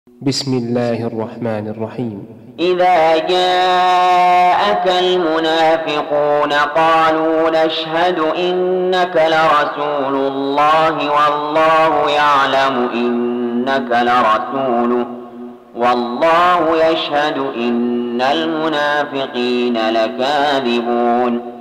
بسم الله الرحمن الرحيم. إذا جاءك المنافقون قالوا نشهد إنك لرسول الله والله يعلم إنك لرسوله والله يشهد إن المنافقين لكاذبون.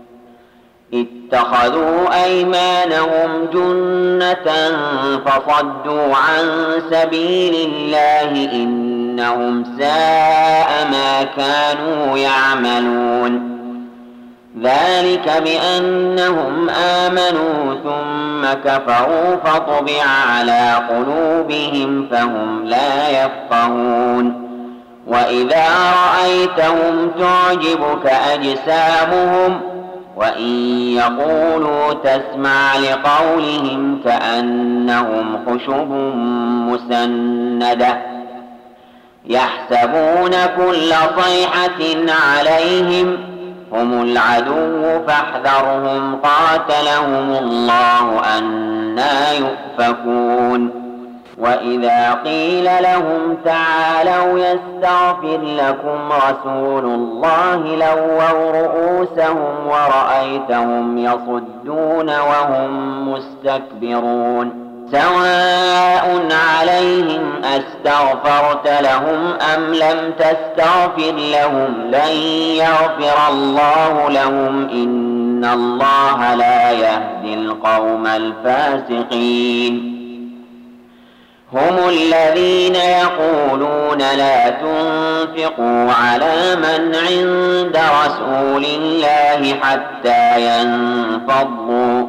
اتخذوا أيمانهم جنة فصدوا عن سبيل الله إنهم ساء ما كانوا يعملون. ذلك بأنهم آمنوا ثم كفروا فطبع على قلوبهم فهم لا يفقهون. وإذا رأيتهم تعجبك أجسامهم وإن يقولوا تسمع لقولهم كأنهم خشب مسندة يحسبون كل صيحة عليهم هم العدو فاحذرهم قاتلهم الله أنى يؤفكون. وإذا قيل لهم تعالوا يستغفر لكم رسول الله لووا رؤوسهم ورأيتهم يصدون وهم مستكبرون. سواء عليهم أستغفرت لهم أم لم تستغفر لهم لن يغفر الله لهم إن الله لا يهدي القوم الفاسقين. هم الذين يقولون لا تنفقوا على من عند رسول الله حتى ينفضوا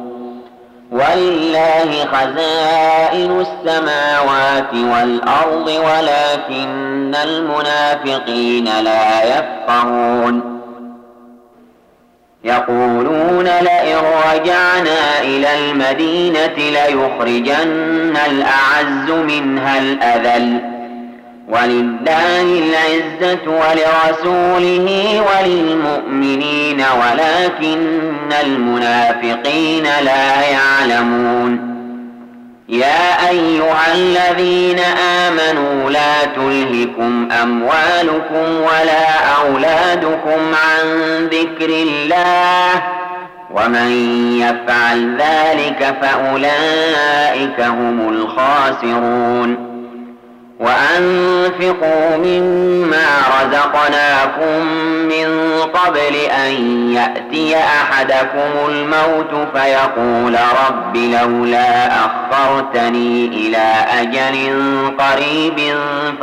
ولله خزائن السماوات والأرض ولكن المنافقين لا يفقهون. يقولون لئن رجعنا إلى المدينة ليخرجن الأعز منها الأذل ولله العزة ولرسوله وللمؤمنين ولكن المنافقين لا يعلمون. يا أيها الذين آمنوا لا تلهكم أموالكم ولا أولادكم عن ذكر الله ومن يفعل ذلك فأولئك هم الخاسرون. وأنفقوا مما رزقناكم من قبل أن يأتي أحدكم الموت فيقول رب لولا أخرتني إلى أجل قريب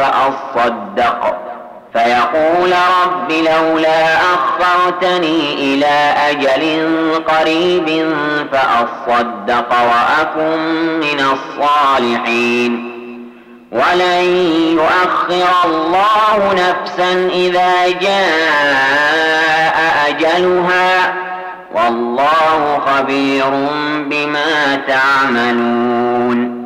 فأصدق وأكن من الصالحين. ولن يؤخر الله نفسا إذا جاء أجلها والله خبير بما تعملون.